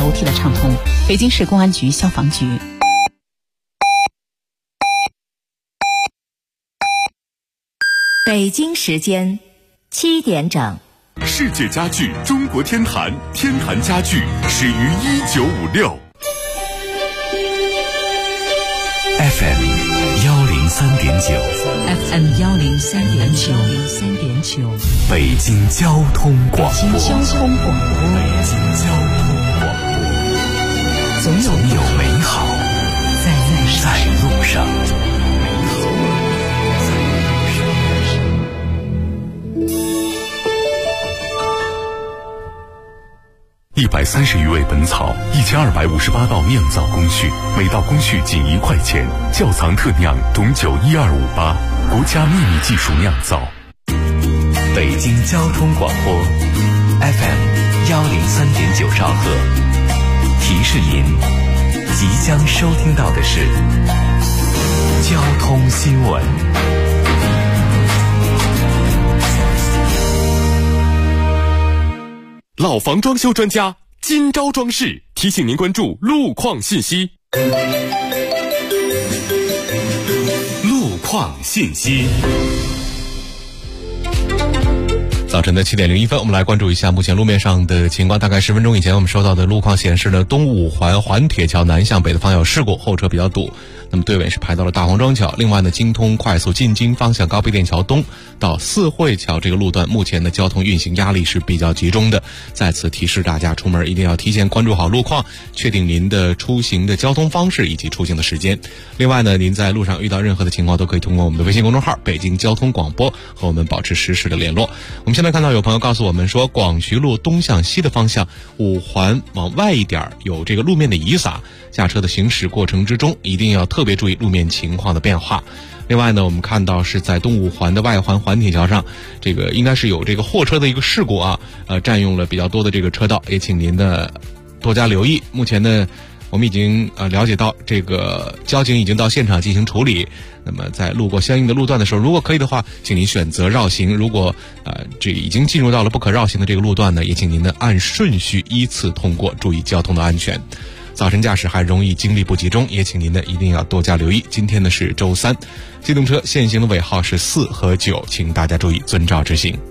楼梯的畅通。北京市公安局消防局。 北京时间7点整。 世界家具中国天坛，天坛家具始于1956。FM 103.9 FM 103.9 北京交通广播。 北京交通广播。 总有美好在路上。130余味本草，1258道酿造工序，每道工序仅1块钱。窖藏特酿董酒12588，国家秘密技术酿造。北京交通广播 FM 103.9兆赫，提示您，即将收听到的是交通新闻。老房装修专家金招装饰提醒您关注路况信息。路况信息。早晨的7点01分，我们来关注一下目前路面上的情况。大概10分钟以前，我们收到的路况显示呢，东五环环铁桥南向北的方向有事故，后车比较堵。那么队尾是排到了大黄庄桥。另外呢，京通快速进京方向高碑店桥东到四惠桥这个路段，目前的交通运行压力是比较集中的。在此提示大家，出门一定要提前关注好路况，确定您的出行的交通方式以及出行的时间。另外呢，您在路上遇到任何的情况，都可以通过我们的微信公众号北京交通广播和我们保持实时的联络。我们现在看到有朋友告诉我们说，广渠路东向西的方向五环往外一点有这个路面的遗撒，驾车的行驶过程之中一定要特别注意路面情况的变化。另外呢，我们看到是在东五环的外环环铁桥上，这个应该是有这个货车的一个事故啊，占用了比较多的这个车道，也请您呢多加留意。目前呢，我们已经了解到这个交警已经到现场进行处理。那么在路过相应的路段的时候，如果可以的话，请您选择绕行。如果这已经进入到了不可绕行的这个路段呢，也请您呢按顺序依次通过，注意交通的安全。早晨驾驶还容易精力不集中，也请您呢一定要多加留意。今天呢是周三，机动车限行的尾号是4和9，请大家注意遵照执行。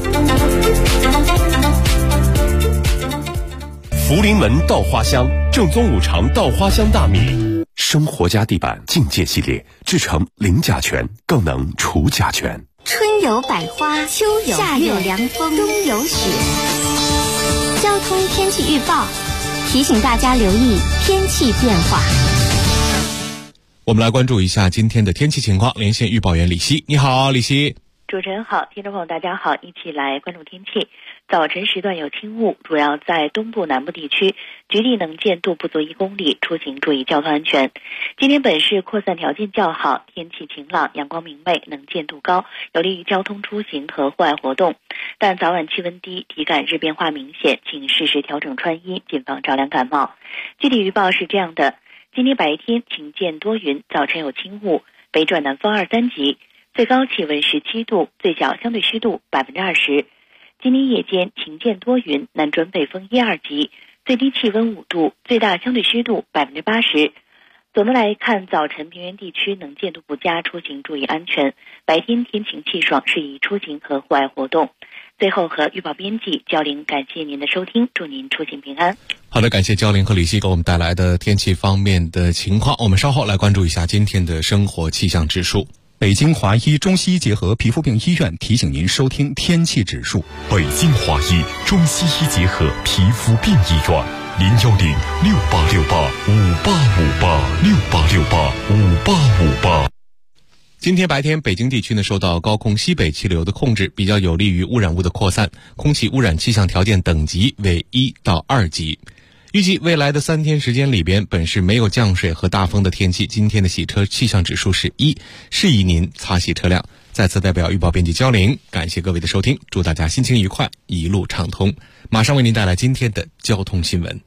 福临门稻花香，正宗五常稻花香大米，生活家地板境界系列，制成零甲醛，更能除甲醛。 春有百花，秋有夏有凉风，冬有雪。交通天气预报提醒大家留意天气变化。 我们来关注一下今天的天气情况，连线预报员李希。你好，李希。 主持人好，听众朋友大家好，一起来关注天气。早晨时段有轻雾，主要在东部南部地区，局地能见度不足1公里，出行注意交通安全。今天本市扩散条件较好，天气晴朗，阳光明媚，能见度高，有利于交通出行和户外活动。但早晚气温低，体感日变化明显，请适时调整穿衣，谨防着凉感冒。具体预报是这样的：今天白天晴间多云，早晨有轻雾，北转南风2、3级，最高气温17度，最小相对湿度20%。今天夜间晴间多云，南转北风1、2级，最低气温5度，最大相对湿度80%。总的来看，早晨平原地区能见度不佳，出行注意安全。白天天晴气爽，适宜出行和户外活动。最后和预报编辑焦玲感谢您的收听，祝您出行平安。 好的，感谢焦玲和李希给我们带来的天气方面的情况。我们稍后来关注一下今天的生活气象指数。 北京华医中西医结合皮肤病医院提醒您收听天气指数。 北京华医中西医结合皮肤病医院，0868685858，68685858。今天白天，北京地区呢受到高空西北气流的控制，比较有利于污染物的扩散，空气污染气象条件等级为1到2级。预计未来的3天时间里边，本市没有降水和大风的天气。今天的洗车气象指数是1，适宜您擦洗车辆。再次代表预报编辑焦玲，感谢各位的收听，祝大家心情愉快，一路畅通。马上为您带来今天的交通新闻。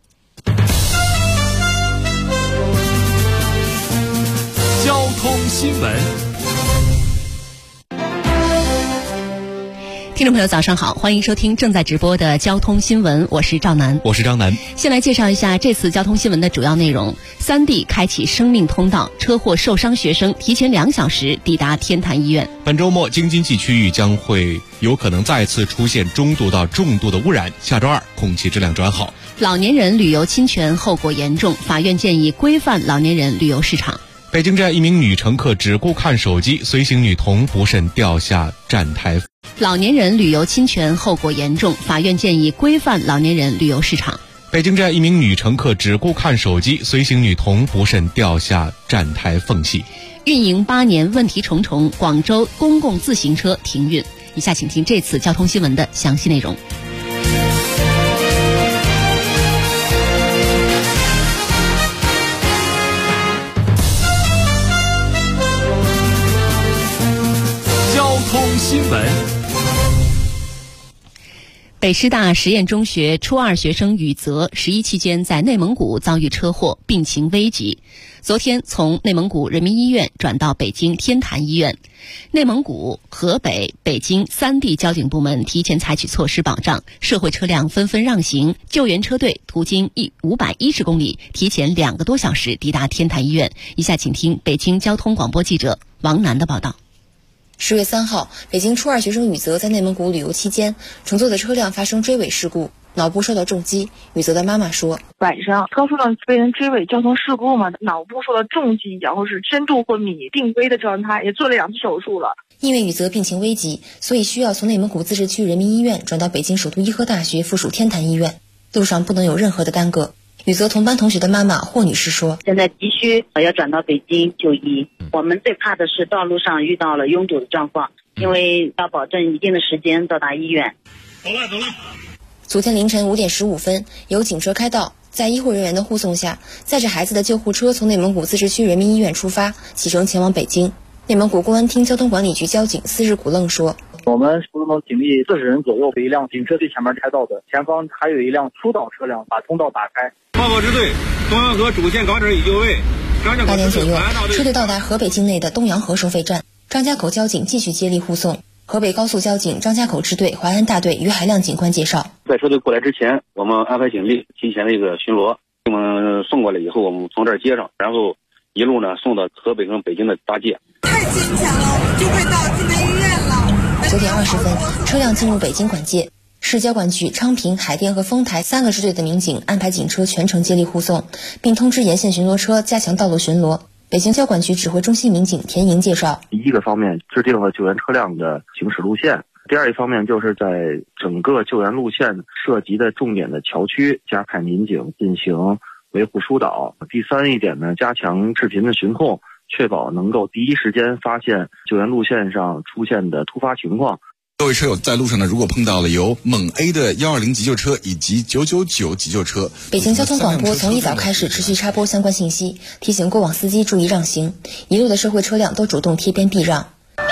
交通新闻。 听众朋友早上好，欢迎收听正在直播的交通新闻，我是赵楠。 我是张楠。 先来介绍一下这次交通新闻的主要内容。3地开启生命通道，车祸受伤学生提前2小时抵达天坛医院。 本周末京津冀区域将会有可能再次出现中度到重度的污染，下周2空气质量转好。 老年人旅游侵权后果严重，法院建议规范老年人旅游市场。 北京站一名女乘客只顾看手机，随行女童不慎掉下站台。 老年人旅游侵权后果严重，法院建议规范老年人旅游市场。 北京站一名女乘客只顾看手机，随行女童不慎掉下站台缝隙。 运营8年问题重重，广州公共自行车停运。以下请听这次交通新闻的详细内容。 交通新闻。 北师大实验中学初2学生宇泽11期间在内蒙古遭遇车祸，病情危急。昨天从内蒙古人民医院转到北京天坛医院。内蒙古、河北、北京3地交警部门提前采取措施保障，社会车辆纷纷让行，救援车队途经510公里，提前2个多小时抵达天坛医院。以下请听北京交通广播记者王楠的报道。 10月3号，北京初2学生宇泽在内蒙古旅游期间，乘坐的车辆发生追尾事故，脑部受到重击。宇泽的妈妈说， 晚上高速上被人追尾，交通事故嘛，脑部受到重击，然后是深度昏迷病危的状态，也做了2次手术了。 因为宇泽病情危急，所以需要从内蒙古自治区人民医院转到北京首都医科大学附属天坛医院，路上不能有任何的耽搁。宇泽同班同学的妈妈霍女士说， 现在急需要转到北京就医，我们最怕的是道路上遇到了拥堵的状况，因为要保证一定的时间到达医院。 走了。 昨天凌晨5点15分，有警车开道，在医护人员的护送下，载着孩子的救护车从内蒙古自治区人民医院出发，启程前往北京。内蒙古公安厅交通管理局交警司日古愣说， 我们出动警力40人左右，有一辆警车最前面开道的，前方还有一辆疏导车辆把通道打开。 报告支队，东阳河主线岗点已就位。 8点左右，车队到达河北境内的东阳河收费站，张家口交警继续接力护送。河北高速交警张家口支队淮安大队于海亮警官介绍， 在车队过来之前，我们安排警力提前的一个巡逻，我们送过来以后，我们从这儿接上，然后一路呢送到河北跟北京的大界。 太坚强了，我们就快到天坛医院了。 9点20分，车辆进入北京管界。市交管局、昌平、海淀和丰台3个支队的民警安排警车全程接力护送，并通知沿线巡逻车加强道路巡逻。北京交管局指挥中心民警田莹介绍， 第一个方面制定了救援车辆的行驶路线，第二一方面就是在整个救援路线涉及的重点的桥区加派民警进行维护疏导。第三一点呢，加强视频的巡控，确保能够第一时间发现救援路线上出现的突发情况。 各位车友在路上呢，如果碰到了由猛 A 的120急救车以及999急救车， 北京交通广播从一早开始持续插播相关信息，提醒过往司机注意让行，一路的社会车辆都主动贴边避让。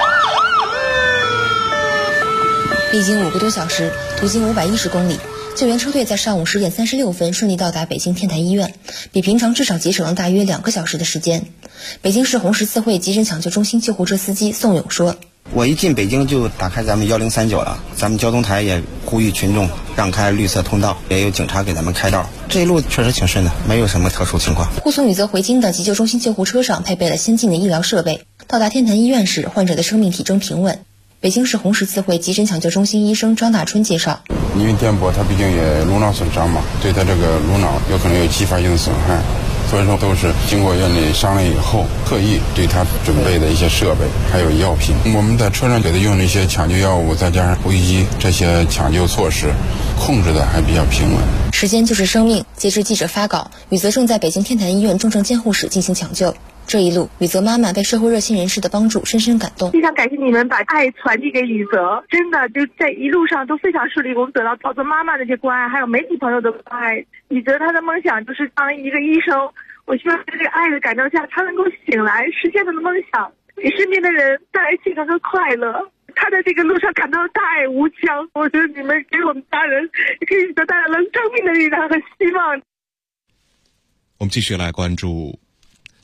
历经5个多小时，途经510公里，救援车队在上午10点36分顺利到达北京天坛医院，比平常至少节省了大约2个小时的时间。北京市红十字会急诊抢救中心救护车司机宋勇说， 我一进北京就打开咱们1039了，咱们交通台也呼吁群众让开绿色通道，也有警察给咱们开道，这一路确实挺顺的，没有什么特殊情况。 护送宇泽回京的急救中心救护车上配备了先进的医疗设备，到达天坛医院时，患者的生命体征平稳。北京市红十字会急诊抢救中心医生张大春介绍， 因为电波它毕竟也颅脑损伤嘛，对他这个颅脑有可能有继发性的损害，所以说都是经过院里商量以后，特意对他准备的一些设备还有药品。我们在车上给他用的一些抢救药物，再加上呼吸机这些抢救措施，控制的还比较平稳。 时间就是生命。截至记者发稿，宇泽正在北京天坛医院重症监护室进行抢救。这一路，宇泽妈妈被社会热心人士的帮助深深感动。 非常感谢你们把爱传递给宇泽，真的就在一路上都非常顺利，我们得到好多妈妈的这关爱，还有媒体朋友的关爱。宇泽他的梦想就是当一个医生，我希望在这个爱的感召下，他能够醒来，实现他的梦想，给身边的人带来健康和快乐。他在这个路上感到大爱无疆，我觉得你们给我们家人给宇泽带来了生命的力量和希望。 我们继续来关注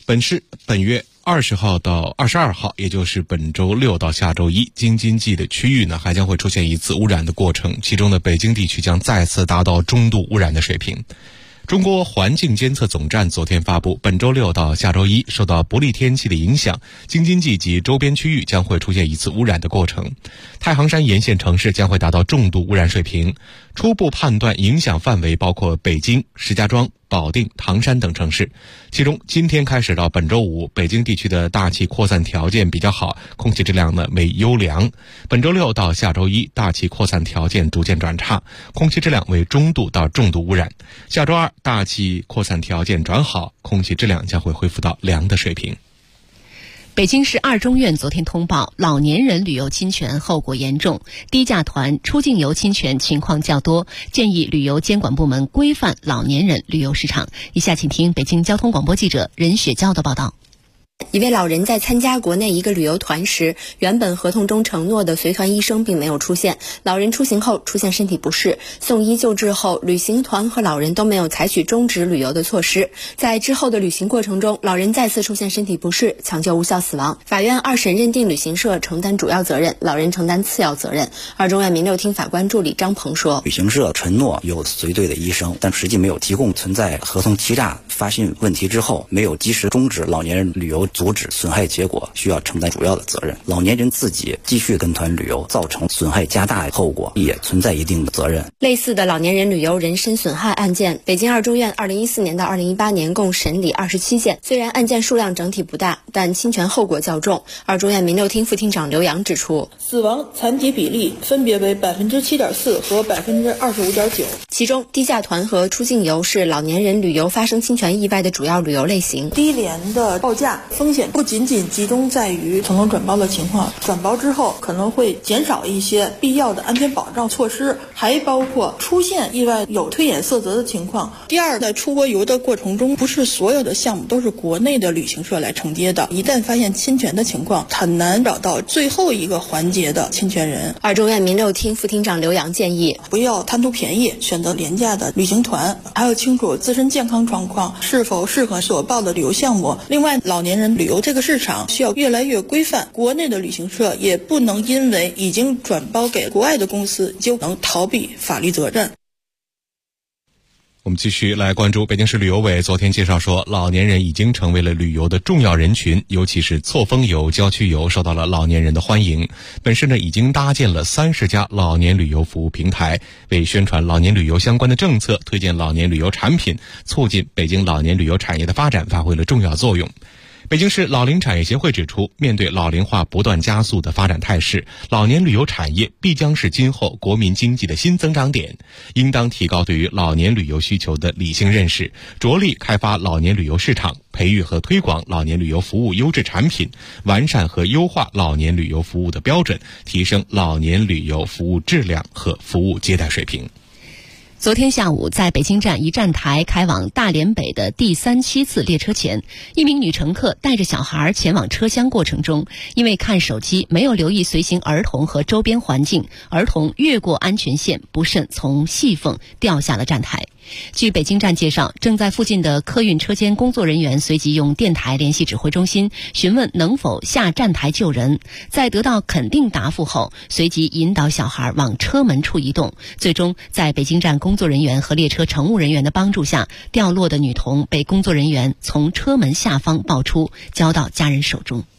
本月20号到22号，也就是本周6到下周1，京津冀的区域呢还将会出现一次污染的过程，其中的北京地区将再次达到中度污染的水平。中国环境监测总站昨天发布，本周6到下周1，受到不利天气的影响，京津冀及周边区域将会出现一次污染的过程。太行山沿线城市将会达到重度污染水平，初步判断影响范围包括北京、石家庄、保定、唐山等城市。其中今天开始到本周5，北京地区的大气扩散条件比较好，空气质量呢为优良。本周6到下周1，大气扩散条件逐渐转差，空气质量为中度到重度污染。下周2，大气扩散条件转好，空气质量将会恢复到良的水平。 北京市二中院昨天通报，老年人旅游侵权后果严重，低价团、出境游侵权情况较多，建议旅游监管部门规范老年人旅游市场。以下请听北京交通广播记者任雪娇的报道。 一位老人在参加国内一个旅游团时，原本合同中承诺的随团医生并没有出现。老人出行后出现身体不适，送医救治后，旅行团和老人都没有采取终止旅游的措施。在之后的旅行过程中，老人再次出现身体不适，抢救无效死亡。法院二审认定旅行社承担主要责任，老人承担次要责任。二中院民6厅法官助理张鹏说， 旅行社承诺有随队的医生，但实际没有提供，存在合同欺诈、发信问题之后没有及时终止老年人旅游，阻止损害结果，需要承担主要的责任。老年人自己继续跟团旅游，造成损害加大后果，也存在一定的责任。 类似的老年人旅游人身损害案件，北京二中院2014年到2018年共审理27件，虽然案件数量整体不大，但侵权后果较重。二中院民6厅副厅长刘洋指出， 死亡残疾比例分别为7.4%和25.9%， 其中低价团和出境游是老年人旅游发生侵权意外的主要旅游类型。 低廉的报价风险不仅仅集中在于可能转包的情况，转包之后可能会减少一些必要的安全保障措施，还包括出现意外有推演色泽的情况。第二，在出国游的过程中，不是所有的项目都是国内的旅行社来承接的，一旦发现侵权的情况，很难找到最后一个环节的侵权人。 二中院民6厅副厅长刘洋建议， 不要贪图便宜，选择廉价的旅行团，还要清楚自身健康状况是否适合所报的旅游项目。另外，老年人旅游这个市场需要越来越规范，国内的旅行社也不能因为已经转包给国外的公司就能逃避法律责任。 我们继续来关注北京市旅游委昨天介绍说，老年人已经成为了旅游的重要人群，尤其是错峰游、郊区游受到了老年人的欢迎。本市呢已经搭建了30家老年旅游服务平台，为宣传老年旅游相关的政策、推荐老年旅游产品、促进北京老年旅游产业的发展发挥了重要作用。北京市老龄产业协会指出，面对老龄化不断加速的发展态势，老年旅游产业必将是今后国民经济的新增长点，应当提高对于老年旅游需求的理性认识，着力开发老年旅游市场，培育和推广老年旅游服务优质产品，完善和优化老年旅游服务的标准，提升老年旅游服务质量和服务接待水平。 昨天下午，在北京站一站台开往大连北的第37次列车前，一名女乘客带着小孩前往车厢过程中，因为看手机没有留意随行儿童和周边环境，儿童越过安全线，不慎从细缝掉下了站台。据北京站介绍，正在附近的客运车间工作人员随即用电台联系指挥中心，询问能否下站台救人。在得到肯定答复后，随即引导小孩往车门处移动。最终，在北京站工作人员和列车乘务人员的帮助下，掉落的女童被工作人员从车门下方抱出，交到家人手中。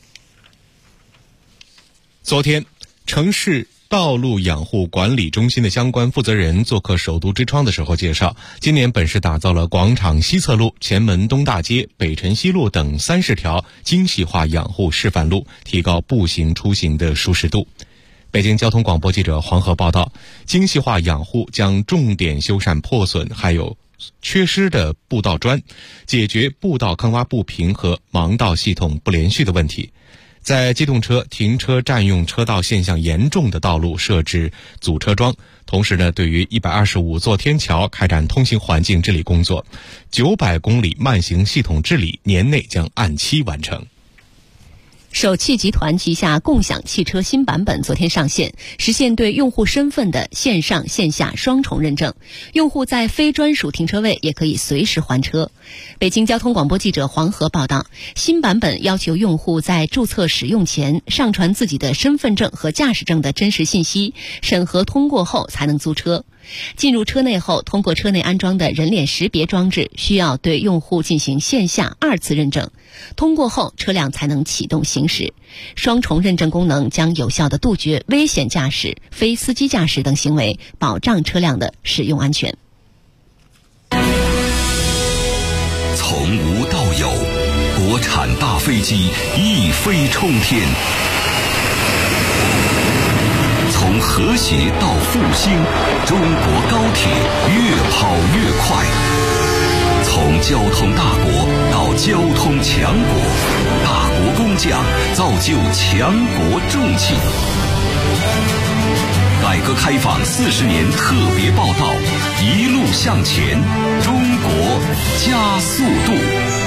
昨天，城市道路养护管理中心的相关负责人做客首都之窗的时候介绍，今年本市打造了广场西侧路、前门东大街、北辰西路等30条精细化养护示范路，提高步行出行的舒适度。北京交通广播记者黄河报道，精细化养护将重点修缮破损还有缺失的步道砖，解决步道坑洼不平和盲道系统不连续的问题。在机动车停车占用车道现象严重的道路设置阻车桩，同时呢，对于125座天桥开展通行环境治理工作，900公里慢行系统治理年内将按期完成。 首汽集团旗下共享汽车新版本昨天上线，实现对用户身份的线上线下双重认证，用户在非专属停车位也可以随时还车。北京交通广播记者黄河报道，新版本要求用户在注册使用前上传自己的身份证和驾驶证的真实信息，审核通过后才能租车。进入车内后，通过车内安装的人脸识别装置，需要对用户进行线下2次认证，通过后车辆才能启动行驶。双重认证功能将有效地杜绝危险驾驶、非司机驾驶等行为，保障车辆的使用安全。 从无到有，国产大飞机一飞冲天。从和谐到复兴，中国高铁越跑越快。从交通大国到交通强国，大国工匠造就强国重器。改革开放40年特别报道，一路向前，中国加速度。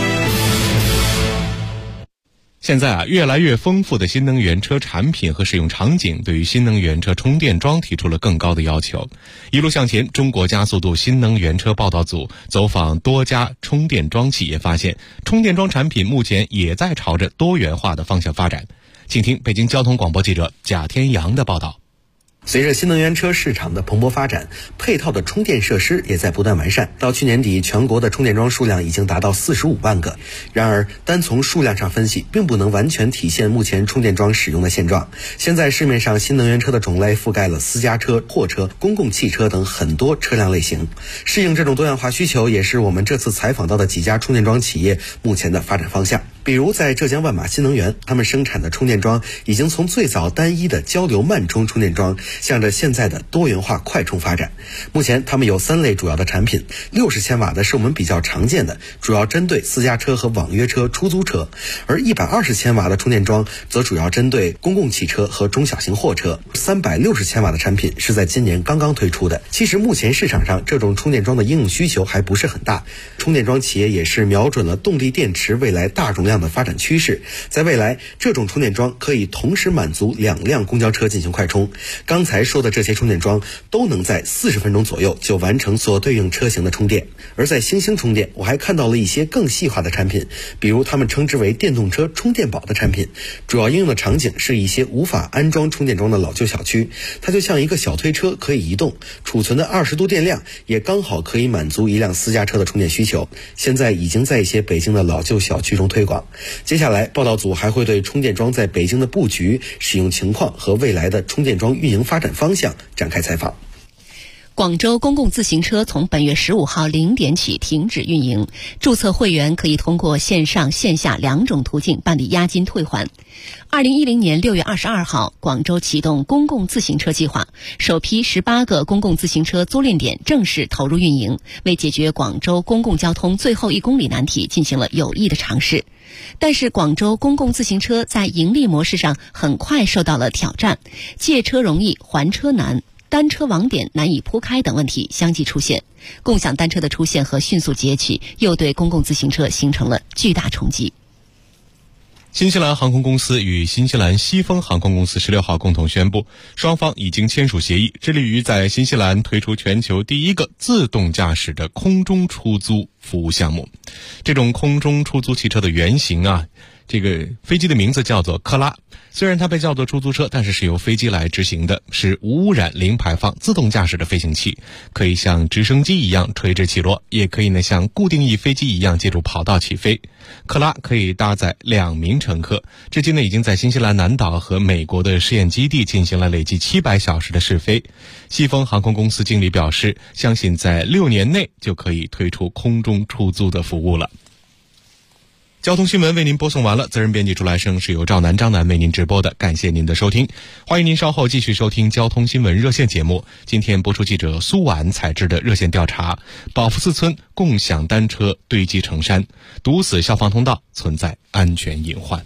现在越来越丰富的新能源车产品和使用场景对于新能源车充电桩提出了更高的要求。一路向前，中国加速度新能源车报道组走访多家充电桩企业，发现充电桩产品目前也在朝着多元化的方向发展。请听北京交通广播记者贾天阳的报道。 随着新能源车市场的蓬勃发展，配套的充电设施也在不断完善。到去年底，全国的充电桩数量已经达到45万个。然而，单从数量上分析，并不能完全体现目前充电桩使用的现状。现在市面上新能源车的种类覆盖了私家车、货车、公共汽车等很多车辆类型。适应这种多样化需求，也是我们这次采访到的几家充电桩企业目前的发展方向。比如在浙江万马新能源，他们生产的充电桩已经从最早单一的交流慢充充电桩向着现在的多元化快充发展。目前他们有3类主要的产品，60千瓦的是我们比较常见的，主要针对私家车和网约车、出租车，而120千瓦的充电桩则主要针对公共汽车和中小型货车。360千瓦的产品是在今年刚刚推出的。其实目前市场上这种充电桩的应用需求还不是很大，充电桩企业也是瞄准了动力电池未来大容量的发展趋势，在未来这种充电桩可以同时满足2辆公交车进行快充。刚才说的这些充电桩都能在40分钟左右就完成所对应车型的充电。而在星星充电，我还看到了一些更细化的产品，比如他们称之为电动车充电宝的产品，主要应用的场景是一些无法安装充电桩的老旧小区，它就像一个小推车可以移动，储存的20度电量也刚好可以满足一辆私家车的充电需求。现在已经在一些北京的老旧小区中推广。接下来报道组还会对充电桩在北京的布局、使用情况和未来的充电桩运营发展方向展开采访。 广州公共自行车从本月15号0点起停止运营，注册会员可以通过线上线下2种途径办理押金退还。2010年6月22号，广州启动公共自行车计划，首批18个公共自行车租赁点正式投入运营，为解决广州公共交通最后1公里难题进行了有益的尝试。但是广州公共自行车在盈利模式上很快受到了挑战，借车容易还车难，单车网点难以铺开等问题相继出现。共享单车的出现和迅速崛起又对公共自行车形成了巨大冲击。 新西兰航空公司与新西兰西风航空公司16号共同宣布，双方已经签署协议，致力于在新西兰推出全球第一个自动驾驶的空中出租服务项目。这种空中出租汽车的原型这个飞机的名字叫做克拉，虽然它被叫做出租车，但是由飞机来执行的，是无污染、零排放、自动驾驶的飞行器，可以像直升机一样垂直起落，也可以像固定翼飞机一样借助跑道起飞。克拉可以搭载2名乘客，至今已经在新西兰南岛和美国的试验基地进行了累计700小时的试飞。西风航空公司经理表示，相信在6年内就可以推出空中出租的服务了。交通新闻为您播送完了，责任编辑朱来生是由赵南、张楠为您直播的，感谢您的收听，欢迎您稍后继续收听交通新闻热线节目。今天播出记者苏婉采制的热线调查：宝福寺村共享单车堆积成山，堵死消防通道，存在安全隐患。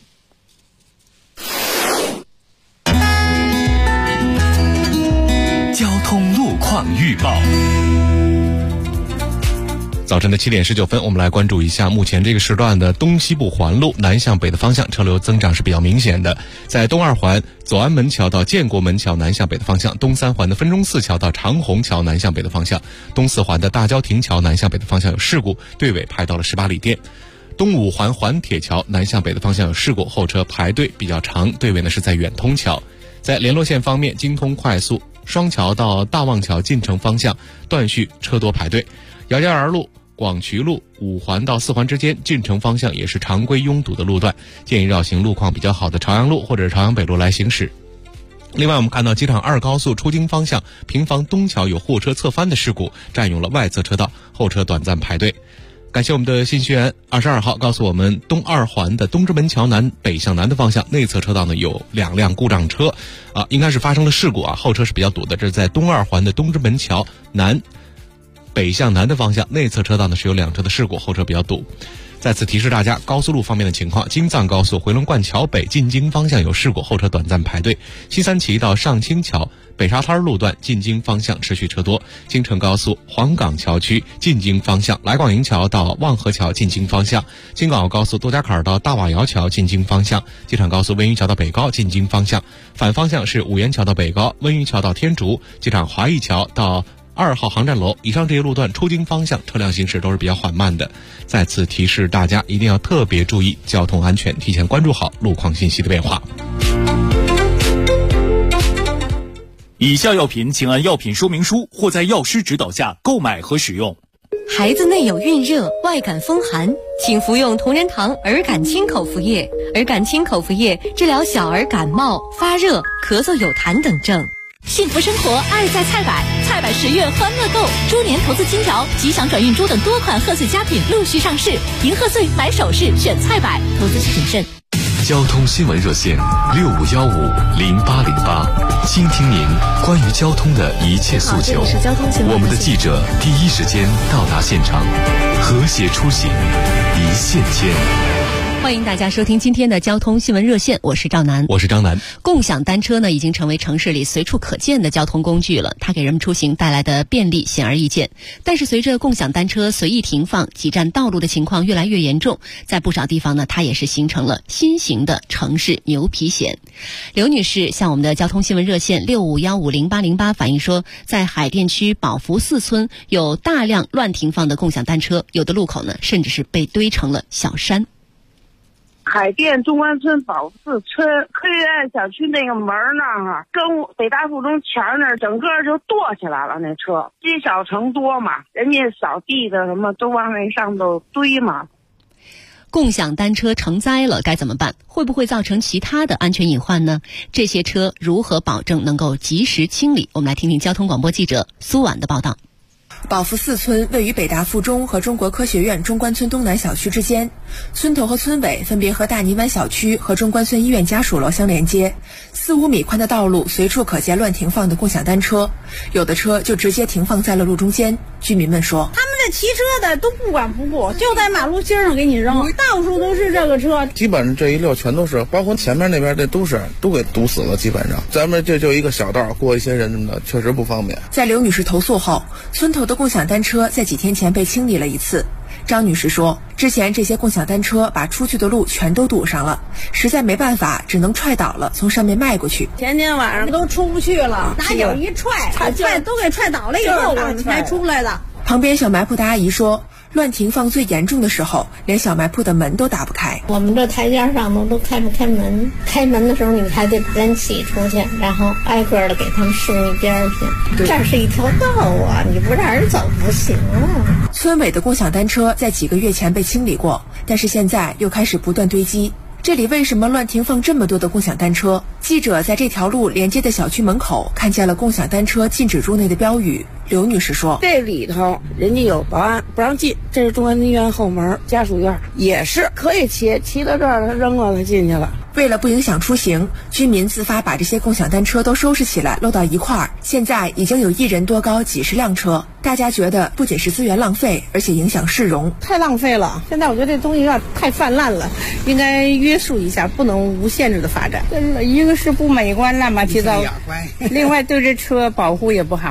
交通路况预报。 早晨的7点19分，我们来关注一下目前这个时段的东西部环路南向北的方向车流增长是比较明显的。在东2环左安门桥到建国门桥南向北的方向，东3环的分钟寺桥到长虹桥南向北的方向，东4环的大郊亭桥南向北的方向有事故，队尾排到了18里店。东5环环铁桥南向北的方向有事故，后车排队比较长，队尾呢是在远通桥。在联络线方面，京通快速双桥到大望桥进城方向断续车多排队，姚家园路、广渠路5环到4环之间进城方向也是常规拥堵的路段，建议绕行路况比较好的朝阳路或者朝阳北路来行驶。另外我们看到机场2高速出京方向平房东桥有货车侧翻的事故，占用了外侧车道，后车短暂排队。感谢我们的信息员22号告诉我们，东2环的东直门桥南北向南的方向内侧车道呢有2辆故障车应该是发生了事故后车是比较堵的。这是在东2环的东直门桥南北向南的方向内侧车道呢是有2车的事故，后车比较堵。再次提示大家高速路方面的情况，京藏高速回龙观桥北进京方向有事故，后车短暂排队。西三旗到上清桥北沙滩路段进京方向持续车多。京承高速黄岗桥区进京方向来广营桥到望河桥进京方向，京港澳高速多家坎到大瓦窑桥进京方向，机场高速温榆桥到北高进京方向，反方向是五原桥到北高、温榆桥到天竺、机场华谊桥到2号航站楼。以上这些路段出京方向车辆行驶都是比较缓慢的。再次提示大家一定要特别注意交通安全，提前关注好路况信息的变化。 以下药品请按药品说明书或在药师指导下购买和使用。 孩子内有孕热、外感风寒，请服用同仁堂儿感清口服液。儿感清口服液治疗小儿感冒、发热、咳嗽有痰等症。 幸福生活爱在菜百，菜百10月欢乐购，猪年投资金条、吉祥转运猪等多款贺岁佳品陆续上市，迎贺岁买首饰选菜百，投资需谨慎。 交通新闻热线65150808，倾听您关于交通的一切诉求。我们的记者第一时间到达现场，和谐出行，一线牵。 欢迎大家收听今天的交通新闻热线，我是赵楠， 我是张楠。 共享单车呢，已经成为城市里随处可见的交通工具了，它给人们出行带来的便利显而易见。但是随着共享单车随意停放、挤占道路的情况越来越严重，在不少地方呢，它也是形成了新型的城市牛皮癣。刘女士向我们的交通新闻热线65150808反映说，在海淀区宝福4村有大量乱停放的共享单车，有的路口呢，甚至是被堆成了小山。 海淀中关村宝福村科学院小区那个门那儿，跟北大附中前那儿，整个就垛起来了。那车积小成多嘛，人家扫地的什么都往那上头堆嘛。 共享单车成灾了该怎么办？会不会造成其他的安全隐患呢？这些车如何保证能够及时清理？我们来听听交通广播记者苏婉的报道。 宝福4村位于北大附中和中国科学院中关村东南小区之间，村头和村尾分别和大泥湾小区和中关村医院家属楼相连接。4-5米宽的道路随处可见乱停放的共享单车，有的车就直接停放在了路中间。居民们说， 他们这骑车的都不管不顾，就在马路心上给你扔，到处都是这个车。 基本上这一溜全都是，包括前面那边这都给堵死了。基本上咱们这就一个小道，过一些人什么的确实不方便。 在刘女士投诉后，村头的共享单车在几天前被清理了一次。张女士说，之前这些共享单车把出去的路全都堵上了，实在没办法，只能踹倒了，从上面迈过去。 前天晚上都出不去了，拿脚一踹都给踹倒了以后，我们才出来的。 旁边小卖铺的阿姨说，乱停放最严重的时候，连小卖铺的门都打不开。 我们这台阶上都开不开门，开门的时候你还得把人挤出去，然后挨个的给他们顺一边去。这是一条道啊，你不让人走不行啊。 村尾的共享单车在几个月前被清理过，但是现在又开始不断堆积。这里为什么乱停放这么多的共享单车？记者在这条路连接的小区门口看见了共享单车禁止入内的标语。刘女士说， 这里头人家有保安不让进，这是中关村医院后门，家属院也是可以骑到这儿，他扔了他进去了。 为了不影响出行，居民自发把这些共享单车都收拾起来，摞到一块儿。现在已经有1人多高几十辆车，大家觉得不仅是资源浪费，而且影响市容， 太浪费了。现在我觉得这东西有点太泛滥了，应该约束一下，不能无限制的发展。一个是不美观，乱七八糟；另外对这车保护也不好啊。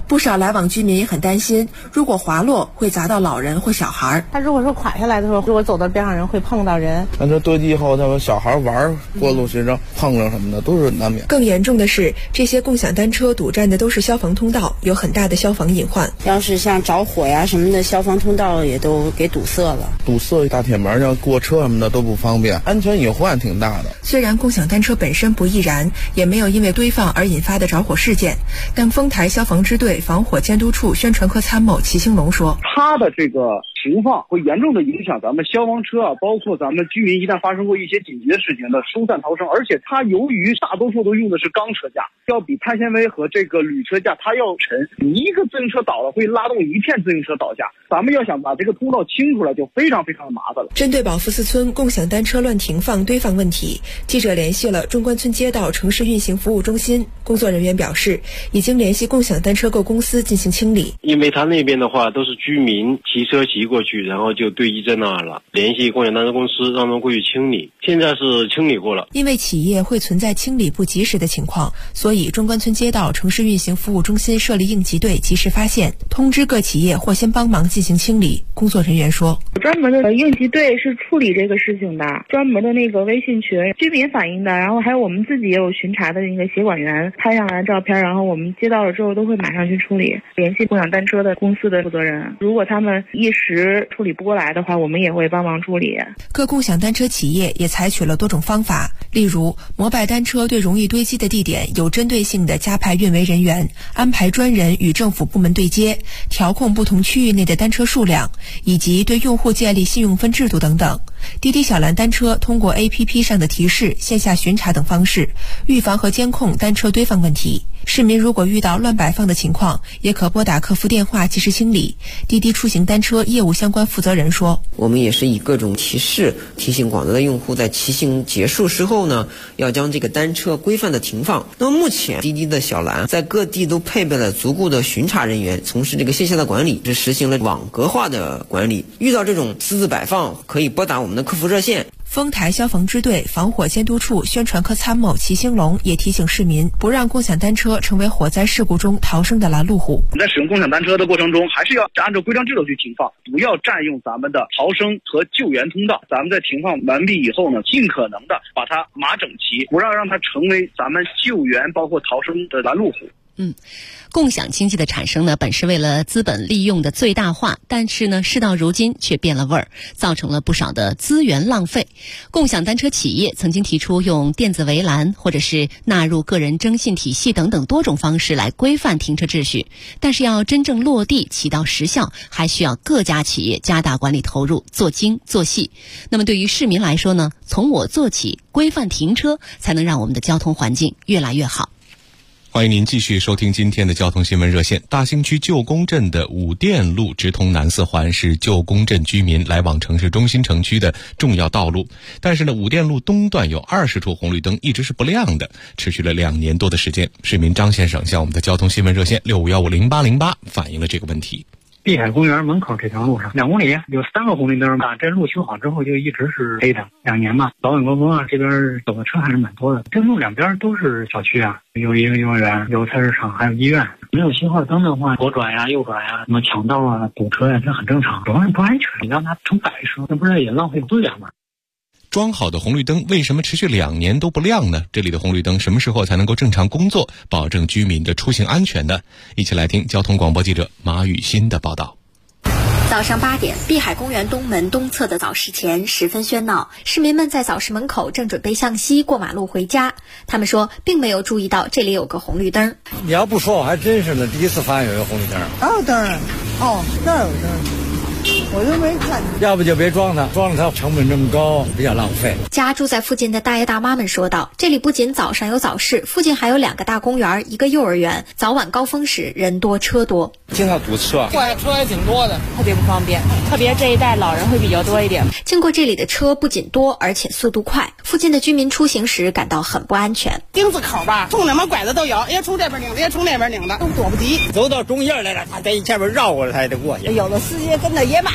不少来往居民也很担心，如果滑落会砸到老人或小孩。 他如果说垮下来的时候，如果走到边上人会碰到人， 那这堆积以后，他们小孩玩过路时上碰上什么的都是难免。 更严重的是，这些共享单车堵占的都是消防通道，有很大的消防隐患。 要是像着火呀什么的，消防通道也都给堵塞了。 堵塞大铁门，要过车什么的都不方便，安全隐患挺大的。 虽然共享单车本身不易燃，也没有因为堆放而引发的着火事件，但丰台消防支队防火监督处宣传科参谋齐兴龙说， 它的这个情况会严重的影响咱们消防车包括咱们居民一旦发生过一些紧急的事情的疏散逃生，而且它由于大多数都用的是钢车架，要比碳纤维和这个铝车架它要沉，你一个自行车倒了会拉动一片自行车倒下，咱们要想把这个通道清出来就非常非常的麻烦了。 针对宝福寺村共享单车乱停放堆放问题，记者联系了中关村街道城市运行服务中心，工作人员表示，已经联系共享单车购公司进行清理。 因为他那边的话都是居民骑车骑过去，然后就堆积在那儿了，联系共享单车公司让他们过去清理，现在是清理过了。 因为企业会存在清理不及时的情况，所以中关村街道城市运行服务中心设立应急队，及时发现，通知各企业或先帮忙进行清理。工作人员说， 专门的应急队是处理这个事情的，专门的那个微信群，居民反映的，然后还有我们自己也有巡查的那个协管员拍上来照片，然后我们接到了之后都会马上去处理，联系共享单车的公司的负责人，如果他们一时处理不过来的话，我们也会帮忙处理。 各共享单车企业也采取了多种方法，例如摩拜单车对容易堆积的地点有针对性地加派运维人员，安排专人与政府部门对接，调控不同区域内的单车数量，以及对用户建立信用分制度等等。滴滴小蓝单车通过 APP 上的提示、线下巡查等方式，预防和监控单车堆放问题。市民如果遇到乱摆放的情况，也可拨打客服电话及时清理。滴滴出行单车业务相关负责人说， 我们也是以各种提示提醒广大的用户，在骑行结束时候呢，要将这个单车规范的停放。那么目前滴滴的小蓝在各地都配备了足够的巡查人员，从事这个线下的管理，是实行了网格化的管理。遇到这种私自摆放，可以拨打我们的客服热线。 丰台消防支队防火监督处宣传科参谋齐兴龙也提醒市民，不让共享单车成为火灾事故中逃生的拦路虎。 在使用共享单车的过程中，还是要按照规章制度去停放，不要占用咱们的逃生和救援通道。咱们在停放完毕以后呢，尽可能的把它码整齐，不让它成为咱们救援包括逃生的拦路虎。 共享经济的产生呢，本是为了资本利用的最大化，但是呢，事到如今却变了味儿，造成了不少的资源浪费。共享单车企业曾经提出用电子围栏或者是纳入个人征信体系等等多种方式来规范停车秩序，但是要真正落地起到实效，还需要各家企业加大管理投入，做精做细。那么对于市民来说呢，从我做起，规范停车才能让我们的交通环境越来越好。 欢迎您继续收听今天的交通新闻热线。大兴区旧宫镇的武店路直通南四环，是旧宫镇居民来往城市中心城区的重要道路。但是呢，武店路东段有20处红绿灯一直是不亮的，持续了2年多的时间。市民张先生向我们的交通新闻热线65150808反映了这个问题。 碧海公园门口这条路上2公里有3个红绿灯吧，这路修好之后就一直是黑的，2年吧。早晚高峰这边走的车还是蛮多的。这路两边都是小区有一个幼儿园，有菜市场，还有医院。没有信号灯的话，左转右转什么抢道堵车这很正常，主要是不安全。你让它成摆设，那不是也浪费资源吗？ 装好的红绿灯为什么持续2年都不亮呢？这里的红绿灯什么时候才能够正常工作，保证居民的出行安全呢？一起来听交通广播记者马雨欣的报道。 早上8点，碧海公园东门东侧的早市前十分喧闹，市民们在早市门口正准备向西过马路回家。他们说，并没有注意到这里有个红绿灯。 你要不说，我还真是呢，第一次发现有一个红绿灯。 有灯那有灯。我都没看， 要不就别装它，装了它成本这么高，比较浪费。 家住在附近的大爷大妈们说道，这里不仅早上有早市，附近还有2个大公园，一个幼儿园，早晚高峰时人多车多， 经常堵车，车也挺多的， 特别不方便，特别这一带老人会比较多一点。 经过这里的车不仅多，而且速度快，附近的居民出行时感到很不安全。 丁字口吧，冲哪么拐子都有，也从这边拧的，也从那边拧的，都躲不及。 走到中间来了，他在前面绕过来，他也得过去。 有的司机跟那野马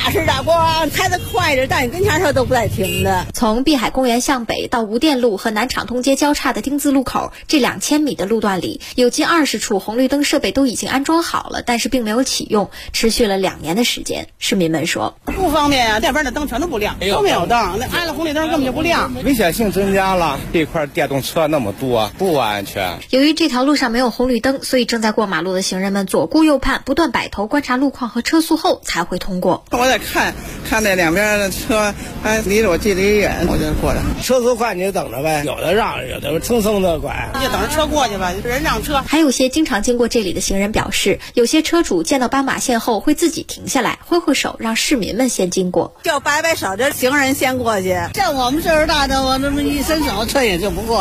驾驶着，光开得快着，但你跟前车都不带停的。 从碧海公园向北到吴店路和南厂通街交叉的丁字路口，这2000米的路段里，有近20处红绿灯设备都已经安装好了，但是并没有启用，持续了2年的时间。市民们说， 不方便啊，这边的灯全都不亮，都没有灯，那安了红绿灯根本就不亮， 危险性增加了。这块电动车那么多，不安全。 由于这条路上没有红绿灯，所以正在过马路的行人们左顾右盼，不断摆头观察路况和车速后才会通过。 我在看那两边的车还离着我距离远，我就过来。 车速快你就等着呗，有的让，有的蹭蹭的拐， 就等着车过去吧，人让车。 还有些经常经过这里的行人表示，有些车主见到斑马线后会自己停下来，挥挥手让市民们先经过， 就摆摆手，这行人先过去。像我们岁数大的，我这么一伸手，车也就不过。